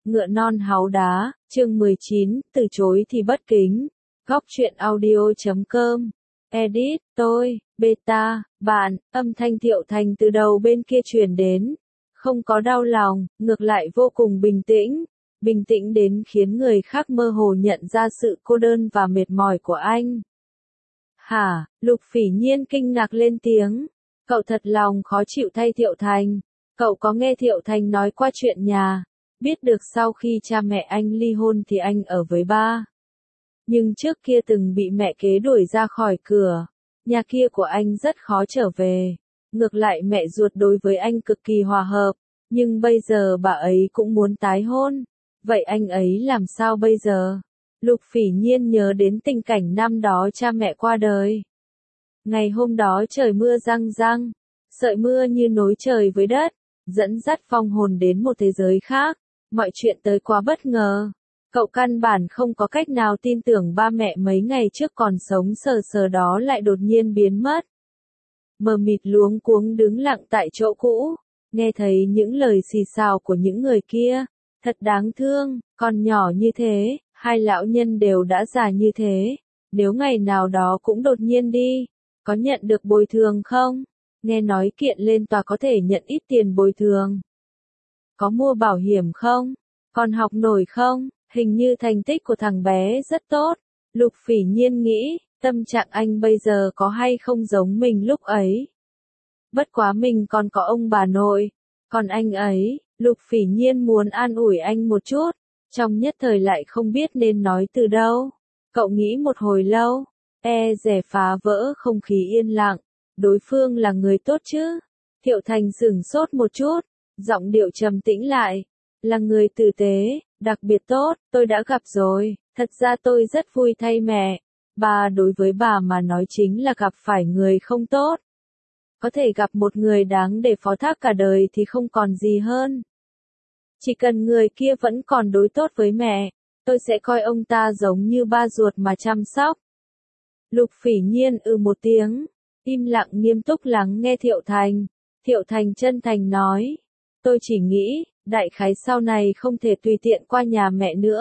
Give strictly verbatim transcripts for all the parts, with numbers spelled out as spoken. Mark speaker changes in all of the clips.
Speaker 1: Ngựa non háu đá, chương mười chín, từ chối thì bất kính. Góc truyện audio chấm com. Edit, tôi, beta, bạn, âm thanh Thiệu Thành từ đầu bên kia truyền đến. Không có đau lòng, ngược lại vô cùng bình tĩnh. Bình tĩnh đến khiến người khác mơ hồ nhận ra sự cô đơn và mệt mỏi của anh. Hả, Lục Phỉ Nhiên kinh ngạc lên tiếng. Cậu thật lòng khó chịu thay Thiệu Thành. Cậu có nghe Thiệu Thành nói qua chuyện nhà. Biết được sau khi cha mẹ anh ly hôn thì anh ở với ba. Nhưng trước kia từng bị mẹ kế đuổi ra khỏi cửa. Nhà kia của anh rất khó trở về. Ngược lại mẹ ruột đối với anh cực kỳ hòa hợp. Nhưng bây giờ bà ấy cũng muốn tái hôn. Vậy anh ấy làm sao bây giờ? Lục Phỉ Nhiên nhớ đến tình cảnh năm đó cha mẹ qua đời. Ngày hôm đó trời mưa răng răng. Sợi mưa như nối trời với đất. Dẫn dắt phong hồn đến một thế giới khác. Mọi chuyện tới quá bất ngờ. Cậu căn bản không có cách nào tin tưởng ba mẹ mấy ngày trước còn sống sờ sờ đó lại đột nhiên biến mất. Mờ mịt luống cuống đứng lặng tại chỗ cũ. Nghe thấy những lời xì xào của những người kia. Thật đáng thương, còn nhỏ như thế, hai lão nhân đều đã già như thế. Nếu ngày nào đó cũng đột nhiên đi, có nhận được bồi thường không? Nghe nói kiện lên tòa có thể nhận ít tiền bồi thường. Có mua bảo hiểm không? Còn học nổi không? Hình như thành tích của thằng bé rất tốt. Lục Phỉ Nhiên nghĩ, tâm trạng anh bây giờ có hay không giống mình lúc ấy. Bất quá mình còn có ông bà nội. Còn anh ấy, Lục Phỉ Nhiên muốn an ủi anh một chút. Trong nhất thời lại không biết nên nói từ đâu. Cậu nghĩ một hồi lâu. E dè phá vỡ không khí yên lặng. Đối phương là người tốt chứ? Thiệu Thành sửng sốt một chút. Giọng điệu trầm tĩnh lại. Là người tử tế, đặc biệt tốt, tôi đã gặp rồi. Thật ra tôi rất vui thay mẹ. Bà đối với bà mà nói chính là gặp phải người không tốt. Có thể gặp một người đáng để phó thác cả đời thì không còn gì hơn. Chỉ cần người kia vẫn còn đối tốt với mẹ, tôi sẽ coi ông ta giống như ba ruột mà chăm sóc. Lục Phỉ Nhiên ừ một tiếng, im lặng nghiêm túc lắng nghe Thiệu Thành. Thiệu Thành chân thành nói, tôi chỉ nghĩ, đại khái sau này không thể tùy tiện qua nhà mẹ nữa.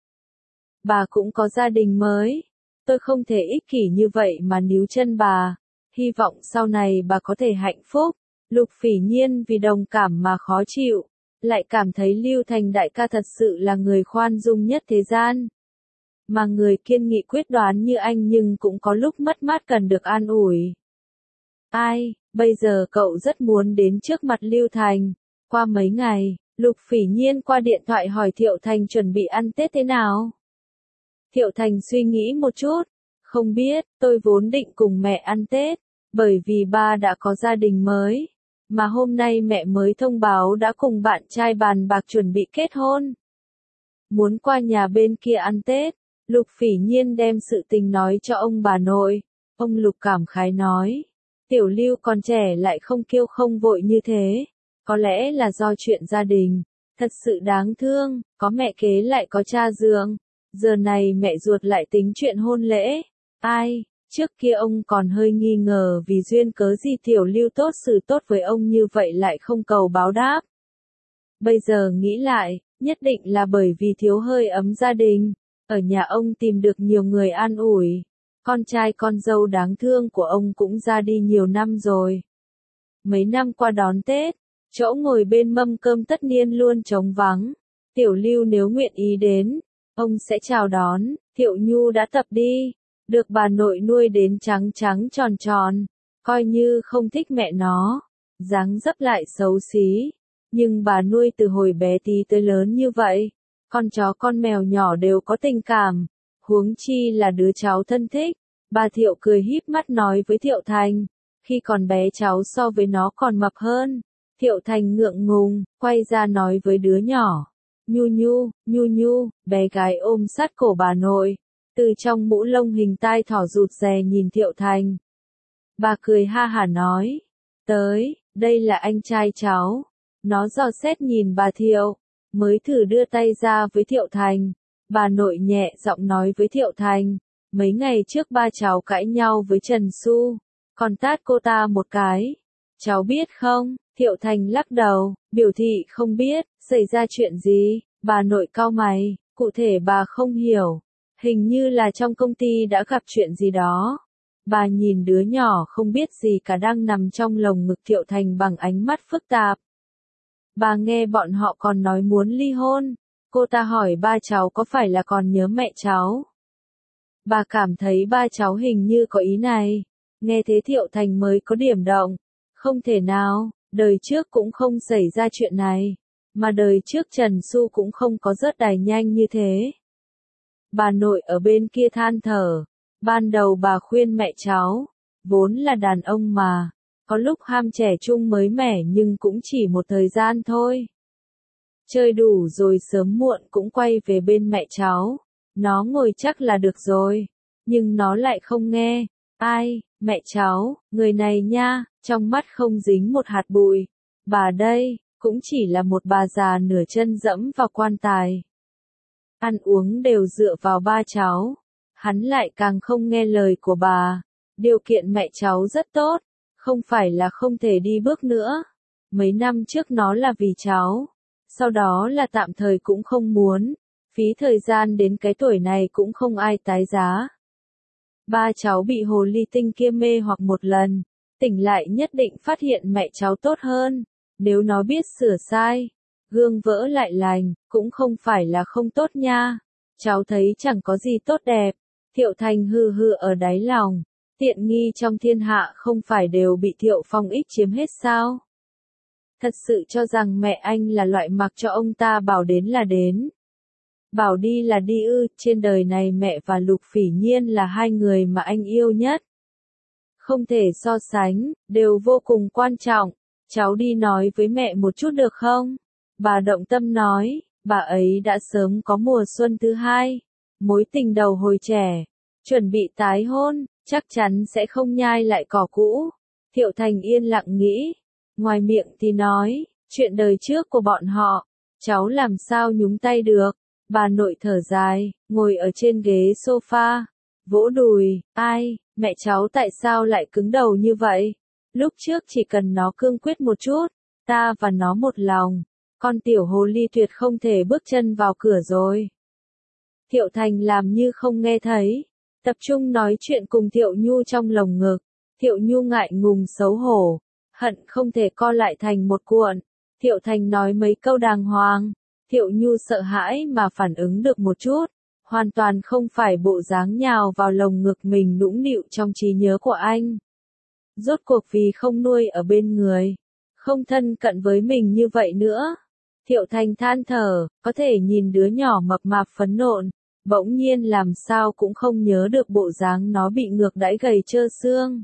Speaker 1: Bà cũng có gia đình mới, tôi không thể ích kỷ như vậy mà níu chân bà. Hy vọng sau này bà có thể hạnh phúc. Lục Phỉ Nhiên vì đồng cảm mà khó chịu, lại cảm thấy Lưu Thành đại ca thật sự là người khoan dung nhất thế gian. Mà người kiên nghị quyết đoán như anh nhưng cũng có lúc mất mát cần được an ủi. Ai, bây giờ cậu rất muốn đến trước mặt Lưu Thành. Qua mấy ngày, Lục Phỉ Nhiên qua điện thoại hỏi Thiệu Thành chuẩn bị ăn Tết thế nào. Thiệu Thành suy nghĩ một chút. Không biết, tôi vốn định cùng mẹ ăn Tết. Bởi vì ba đã có gia đình mới. Mà hôm nay mẹ mới thông báo đã cùng bạn trai bàn bạc chuẩn bị kết hôn. Muốn qua nhà bên kia ăn Tết. Lục Phỉ Nhiên đem sự tình nói cho ông bà nội. Ông Lục cảm khái nói. Tiểu Lưu còn trẻ lại không kiêu không vội như thế. Có lẽ là do chuyện gia đình. Thật sự đáng thương. Có mẹ kế lại có cha dượng. Giờ này mẹ ruột lại tính chuyện hôn lễ. Ai? Trước kia ông còn hơi nghi ngờ vì duyên cớ gì Tiểu Lưu tốt xử tốt với ông như vậy lại không cầu báo đáp. Bây giờ nghĩ lại, nhất định là bởi vì thiếu hơi ấm gia đình. Ở nhà ông tìm được nhiều người an ủi. Con trai con dâu đáng thương của ông cũng ra đi nhiều năm rồi. Mấy năm qua đón Tết, chỗ ngồi bên mâm cơm tất niên luôn trống vắng. Tiểu Lưu nếu nguyện ý đến, ông sẽ chào đón. Thiệu Nhu đã tập đi. Được bà nội nuôi đến trắng trắng tròn tròn, coi như không thích mẹ nó, dáng dấp lại xấu xí, nhưng bà nuôi từ hồi bé tí tới lớn như vậy, con chó con mèo nhỏ đều có tình cảm, huống chi là đứa cháu thân thích. Bà Thiệu cười híp mắt nói với Thiệu Thành, khi còn bé cháu so với nó còn mập hơn. Thiệu Thành ngượng ngùng, quay ra nói với đứa nhỏ, Nhu Nhu, Nhu Nhu, bé gái ôm sát cổ bà nội. Từ trong mũ lông hình tai thỏ rụt rè nhìn Thiệu Thành. Bà cười ha hả nói. Tới, đây là anh trai cháu. Nó dò xét nhìn bà Thiệu. Mới thử đưa tay ra với Thiệu Thành. Bà nội nhẹ giọng nói với Thiệu Thành. Mấy ngày trước ba cháu cãi nhau với Trần Xu. Còn tát cô ta một cái. Cháu biết không? Thiệu Thành lắc đầu, biểu thị không biết. Xảy ra chuyện gì? Bà nội cau mày, cụ thể bà không hiểu. Hình như là trong công ty đã gặp chuyện gì đó. Bà nhìn đứa nhỏ không biết gì cả đang nằm trong lồng ngực Thiệu Thành bằng ánh mắt phức tạp. Bà nghe bọn họ còn nói muốn ly hôn. Cô ta hỏi ba cháu có phải là còn nhớ mẹ cháu. Bà cảm thấy ba cháu hình như có ý này. Nghe thế Thiệu Thành mới có điểm động. Không thể nào, đời trước cũng không xảy ra chuyện này. Mà đời trước Trần Xu cũng không có rớt đài nhanh như thế. Bà nội ở bên kia than thở. Ban đầu bà khuyên mẹ cháu. Vốn là đàn ông mà. Có lúc ham trẻ trung mới mẻ nhưng cũng chỉ một thời gian thôi. Chơi đủ rồi sớm muộn cũng quay về bên mẹ cháu. Nó ngồi chắc là được rồi. Nhưng nó lại không nghe. Ai, mẹ cháu, người này nha, trong mắt không dính một hạt bụi. Bà đây, cũng chỉ là một bà già nửa chân dẫm vào quan tài. Ăn uống đều dựa vào ba cháu. Hắn lại càng không nghe lời của bà. Điều kiện mẹ cháu rất tốt. Không phải là không thể đi bước nữa. Mấy năm trước nó là vì cháu. Sau đó là tạm thời cũng không muốn. Phí thời gian đến cái tuổi này cũng không ai tái giá. Ba cháu bị hồ ly tinh kia mê hoặc một lần. Tỉnh lại nhất định phát hiện mẹ cháu tốt hơn. Nếu nó biết sửa sai. Gương vỡ lại lành, cũng không phải là không tốt nha. Cháu thấy chẳng có gì tốt đẹp. Thiệu Thành hừ hừ ở đáy lòng. Tiện nghi trong thiên hạ không phải đều bị Thiệu Phong ích chiếm hết sao? Thật sự cho rằng mẹ anh là loại mặc cho ông ta bảo đến là đến. Bảo đi là đi ư, trên đời này mẹ và Lục Phỉ Nhiên là hai người mà anh yêu nhất. Không thể so sánh, đều vô cùng quan trọng. Cháu đi nói với mẹ một chút được không? Bà động tâm nói, bà ấy đã sớm có mùa xuân thứ hai. Mối tình đầu hồi trẻ. Chuẩn bị tái hôn, chắc chắn sẽ không nhai lại cỏ cũ. Thiệu Thành yên lặng nghĩ. Ngoài miệng thì nói, chuyện đời trước của bọn họ. Cháu làm sao nhúng tay được. Bà nội thở dài, ngồi ở trên ghế sofa. Vỗ đùi, ai, mẹ cháu tại sao lại cứng đầu như vậy? Lúc trước chỉ cần nó cương quyết một chút, ta và nó một lòng. Con tiểu hồ ly tuyệt không thể bước chân vào cửa rồi. Thiệu Thành làm như không nghe thấy. Tập trung nói chuyện cùng Thiệu Nhu trong lồng ngực. Thiệu Nhu ngại ngùng xấu hổ. Hận không thể co lại thành một cuộn. Thiệu Thành nói mấy câu đàng hoàng. Thiệu Nhu sợ hãi mà phản ứng được một chút. Hoàn toàn không phải bộ dáng nhào vào lồng ngực mình nũng nịu trong trí nhớ của anh. Rốt cuộc vì không nuôi ở bên người. Không thân cận với mình như vậy nữa. Thiệu Thành than thở, có thể nhìn đứa nhỏ mập mạp phấn nộn. Bỗng nhiên làm sao cũng không nhớ được bộ dáng nó bị ngược đãi gầy trơ xương.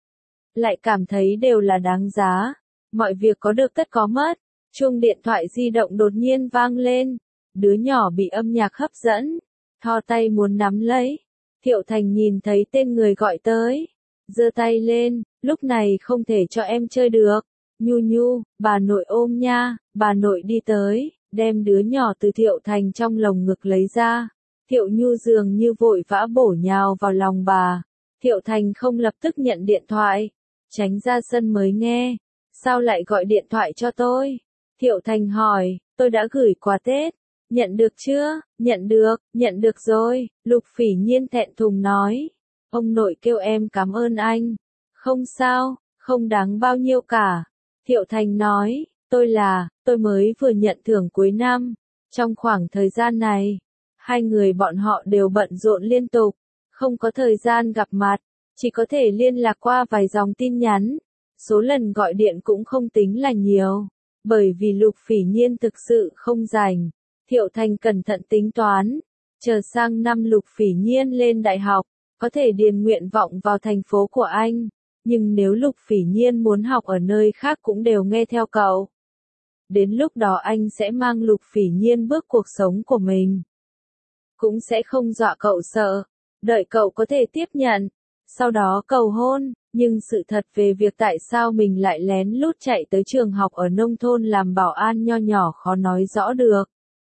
Speaker 1: Lại cảm thấy đều là đáng giá. Mọi việc có được tất có mất. Chuông điện thoại di động đột nhiên vang lên. Đứa nhỏ bị âm nhạc hấp dẫn. Thò tay muốn nắm lấy. Thiệu Thành nhìn thấy tên người gọi tới. Giơ tay lên, lúc này không thể cho em chơi được. Nhu Nhu, bà nội ôm nha. Bà nội đi tới, đem đứa nhỏ từ Thiệu Thành trong lồng ngực lấy ra. Thiệu Nhu dường như vội vã bổ nhào vào lòng bà. Thiệu Thành không lập tức nhận điện thoại. Tránh ra sân mới nghe. Sao lại gọi điện thoại cho tôi? Thiệu Thành hỏi, tôi đã gửi quà Tết. Nhận được chưa? Nhận được, nhận được rồi. Lục Phỉ Nhiên thẹn thùng nói. Ông nội kêu em cảm ơn anh. Không sao, không đáng bao nhiêu cả. Thiệu Thành nói, tôi là, tôi mới vừa nhận thưởng cuối năm. Trong khoảng thời gian này, hai người bọn họ đều bận rộn liên tục. Không có thời gian gặp mặt. Chỉ có thể liên lạc qua vài dòng tin nhắn. Số lần gọi điện cũng không tính là nhiều. Bởi vì Lục Phỉ Nhiên thực sự không rảnh. Thiệu Thành cẩn thận tính toán. Chờ sang năm Lục Phỉ Nhiên lên đại học, có thể điền nguyện vọng vào thành phố của anh. Nhưng nếu Lục Phỉ Nhiên muốn học ở nơi khác cũng đều nghe theo cậu. Đến lúc đó anh sẽ mang Lục Phỉ Nhiên bước cuộc sống của mình. Cũng sẽ không dọa cậu sợ. Đợi cậu có thể tiếp nhận. Sau đó cầu hôn. Nhưng sự thật về việc tại sao mình lại lén lút chạy tới trường học ở nông thôn làm bảo an nho nhỏ khó nói rõ được.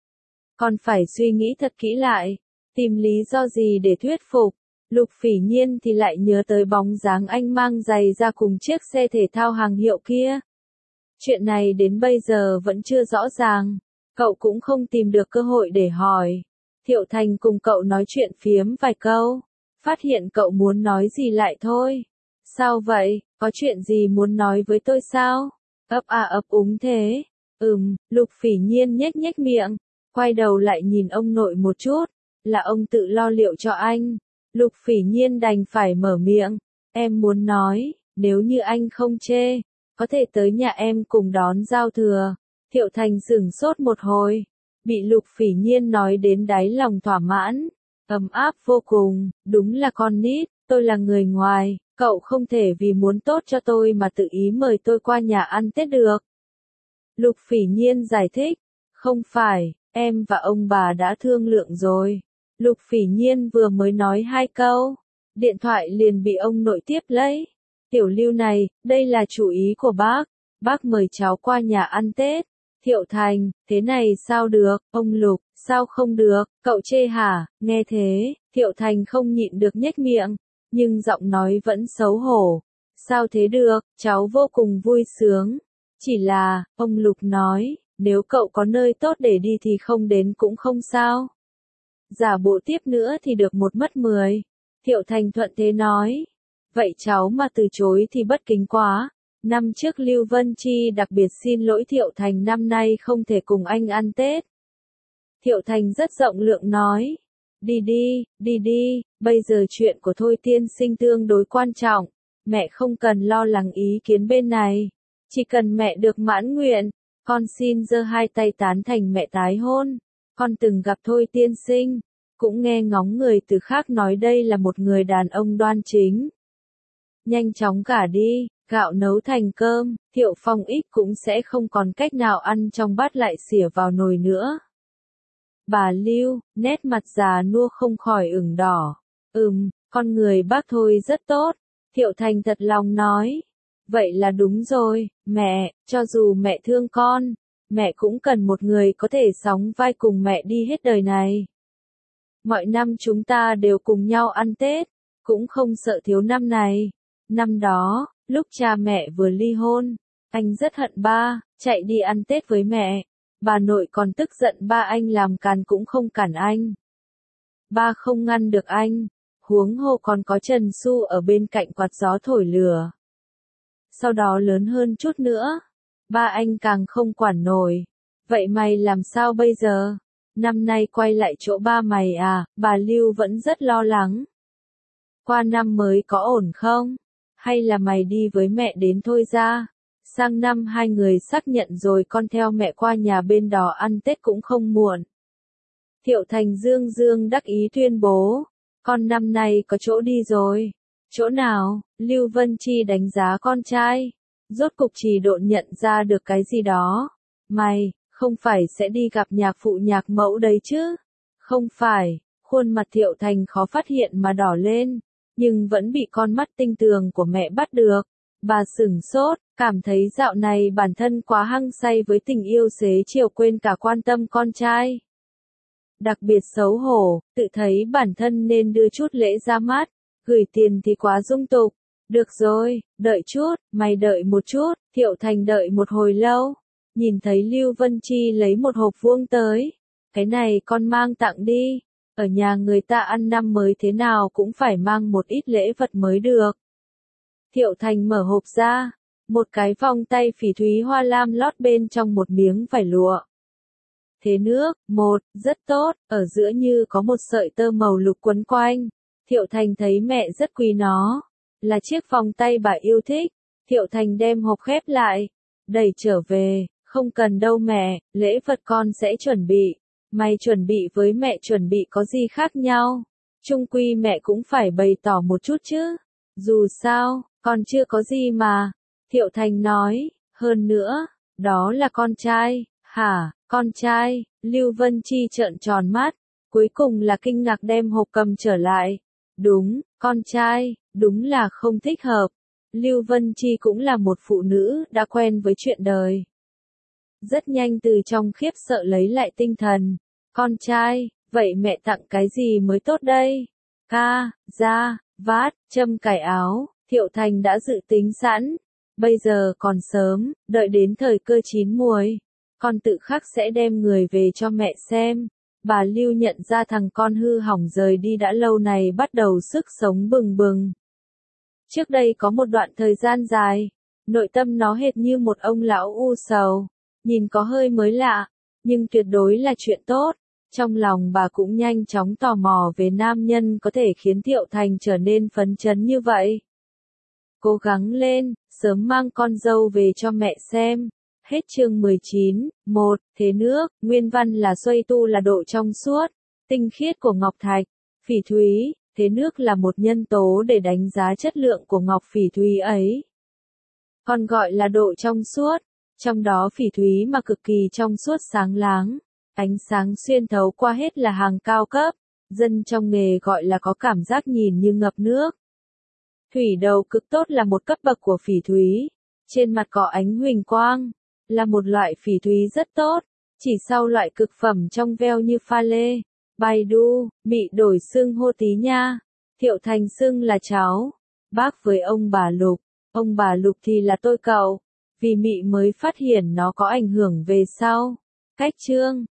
Speaker 1: Còn phải suy nghĩ thật kỹ lại. Tìm lý do gì để thuyết phục. Lục Phỉ Nhiên thì lại nhớ tới bóng dáng anh mang giày ra cùng chiếc xe thể thao hàng hiệu kia. Chuyện này đến bây giờ vẫn chưa rõ ràng. Cậu cũng không tìm được cơ hội để hỏi. Thiệu Thành cùng cậu nói chuyện phiếm vài câu. Phát hiện cậu muốn nói gì lại thôi. Sao vậy, có chuyện gì muốn nói với tôi sao? Ấp à ấp úng thế. Ừm, Lục Phỉ Nhiên nhếch nhếch miệng. Quay đầu lại nhìn ông nội một chút. Là ông tự lo liệu cho anh. Lục Phỉ Nhiên đành phải mở miệng. Em muốn nói, nếu như anh không chê, có thể tới nhà em cùng đón giao thừa. Thiệu Thành sửng sốt một hồi. Bị Lục Phỉ Nhiên nói đến đáy lòng thỏa mãn. Ấm áp vô cùng, đúng là con nít, tôi là người ngoài, cậu không thể vì muốn tốt cho tôi mà tự ý mời tôi qua nhà ăn Tết được. Lục Phỉ Nhiên giải thích, không phải, em và ông bà đã thương lượng rồi. Lục Phỉ Nhiên vừa mới nói hai câu, điện thoại liền bị ông nội tiếp lấy. Tiểu Lưu này, đây là chủ ý của bác, bác mời cháu qua nhà ăn Tết. Thiệu Thành, thế này sao được, ông Lục, sao không được, cậu chê hả, nghe thế, Thiệu Thành không nhịn được nhếch miệng, nhưng giọng nói vẫn xấu hổ. Sao thế được, cháu vô cùng vui sướng. Chỉ là, ông Lục nói, nếu cậu có nơi tốt để đi thì không đến cũng không sao. Giả bộ tiếp nữa thì được một mất mười. Thiệu Thành thuận thế nói. Vậy cháu mà từ chối thì bất kính quá. Năm trước Lưu Vân Chi đặc biệt xin lỗi Thiệu Thành năm nay không thể cùng anh ăn Tết. Thiệu Thành rất rộng lượng nói. Đi đi, đi đi, bây giờ chuyện của Thôi tiên sinh tương đối quan trọng. Mẹ không cần lo lắng ý kiến bên này. Chỉ cần mẹ được mãn nguyện, con xin giơ hai tay tán thành mẹ tái hôn. Con từng gặp Thôi tiên sinh, cũng nghe ngóng người từ khác nói đây là một người đàn ông đoan chính. Nhanh chóng cả đi, gạo nấu thành cơm, Thiệu Phong ít cũng sẽ không còn cách nào ăn trong bát lại xỉa vào nồi nữa. Bà Lưu, nét mặt già nua không khỏi ửng đỏ. Ừm, con người bác Thôi rất tốt. Thiệu Thành thật lòng nói. Vậy là đúng rồi, mẹ, cho dù mẹ thương con, mẹ cũng cần một người có thể sóng vai cùng mẹ đi hết đời này. Mọi năm chúng ta đều cùng nhau ăn Tết, cũng không sợ thiếu năm này. Năm đó, lúc cha mẹ vừa ly hôn, anh rất hận ba, chạy đi ăn Tết với mẹ. Bà nội còn tức giận ba anh làm càn cũng không cản anh. Ba không ngăn được anh, huống hồ còn có Trần Xu ở bên cạnh quạt gió thổi lửa. Sau đó lớn hơn chút nữa, ba anh càng không quản nổi. Vậy mày làm sao bây giờ? Năm nay quay lại chỗ ba mày à? Bà Lưu vẫn rất lo lắng. Qua năm mới có ổn không? Hay là mày đi với mẹ đến thôi ra? Sang năm hai người xác nhận rồi con theo mẹ qua nhà bên đó ăn Tết cũng không muộn. Thiệu Thành dương dương đắc ý tuyên bố. Con năm nay có chỗ đi rồi. Chỗ nào? Lưu Vân Chi đánh giá con trai. Rốt cục chỉ độn nhận ra được cái gì đó. Mày, không phải sẽ đi gặp nhạc phụ nhạc mẫu đấy chứ? Không phải, khuôn mặt Thiệu Thành khó phát hiện mà đỏ lên, nhưng vẫn bị con mắt tinh tường của mẹ bắt được. Bà sửng sốt, cảm thấy dạo này bản thân quá hăng say với tình yêu xế chiều quên cả quan tâm con trai. Đặc biệt xấu hổ, tự thấy bản thân nên đưa chút lễ ra mắt, gửi tiền thì quá dung tục. Được rồi, đợi chút, mày đợi một chút, Thiệu Thành đợi một hồi lâu. Nhìn thấy Lưu Vân Chi lấy một hộp vuông tới. Cái này con mang tặng đi. Ở nhà người ta ăn năm mới thế nào cũng phải mang một ít lễ vật mới được. Thiệu Thành mở hộp ra. Một cái vòng tay phỉ thúy hoa lam lót bên trong một miếng vải lụa. Thế nước, một, rất tốt, ở giữa như có một sợi tơ màu lục quấn quanh. Thiệu Thành thấy mẹ rất quý nó. Là chiếc vòng tay bà yêu thích. Thiệu Thành đem hộp khép lại. Đẩy trở về. Không cần đâu mẹ, lễ vật con sẽ chuẩn bị. Mày chuẩn bị với mẹ chuẩn bị có gì khác nhau. Chung quy mẹ cũng phải bày tỏ một chút chứ. Dù sao, con chưa có gì mà. Thiệu Thành nói, hơn nữa, đó là con trai. Hả, con trai? Lưu Vân Chi trợn tròn mắt. Cuối cùng là kinh ngạc đem hộp cầm trở lại. Đúng, con trai, đúng là không thích hợp. Lưu Vân Chi cũng là một phụ nữ đã quen với chuyện đời. Rất nhanh từ trong khiếp sợ lấy lại tinh thần. Con trai, vậy mẹ tặng cái gì mới tốt đây? Ca, da, vát, châm cài áo, Thiệu Thành đã dự tính sẵn. Bây giờ còn sớm, đợi đến thời cơ chín muồi. con tự khắc sẽ đem người về cho mẹ xem. Bà Lưu nhận ra thằng con hư hỏng rời đi đã lâu này bắt đầu sức sống bừng bừng. Trước đây có một đoạn thời gian dài, nội tâm nó hệt như một ông lão u sầu, nhìn có hơi mới lạ, nhưng tuyệt đối là chuyện tốt. Trong lòng bà cũng nhanh chóng tò mò về nam nhân có thể khiến Thiệu Thành trở nên phấn chấn như vậy. Cố gắng lên, sớm mang con dâu về cho mẹ xem. Hết chương mười chín, một, thế nước, nguyên văn là Xuây Tu là độ trong suốt, tinh khiết của ngọc thạch, phỉ thúy, thế nước là một nhân tố để đánh giá chất lượng của ngọc phỉ thúy ấy. Còn gọi là độ trong suốt, trong đó phỉ thúy mà cực kỳ trong suốt sáng láng, ánh sáng xuyên thấu qua hết là hàng cao cấp, dân trong nghề gọi là có cảm giác nhìn như ngập nước. Thủy đầu cực tốt là một cấp bậc của phỉ thúy, trên mặt có ánh huỳnh quang, là một loại phỉ thúy rất tốt, chỉ sau loại cực phẩm trong veo như pha lê, Baidu, Mị đổi xưng hô tí nha, Thiệu Thành xưng là cháu, bác với ông bà Lục, ông bà Lục thì là tôi cậu, vì Mị mới phát hiện nó có ảnh hưởng về sau. Cách chương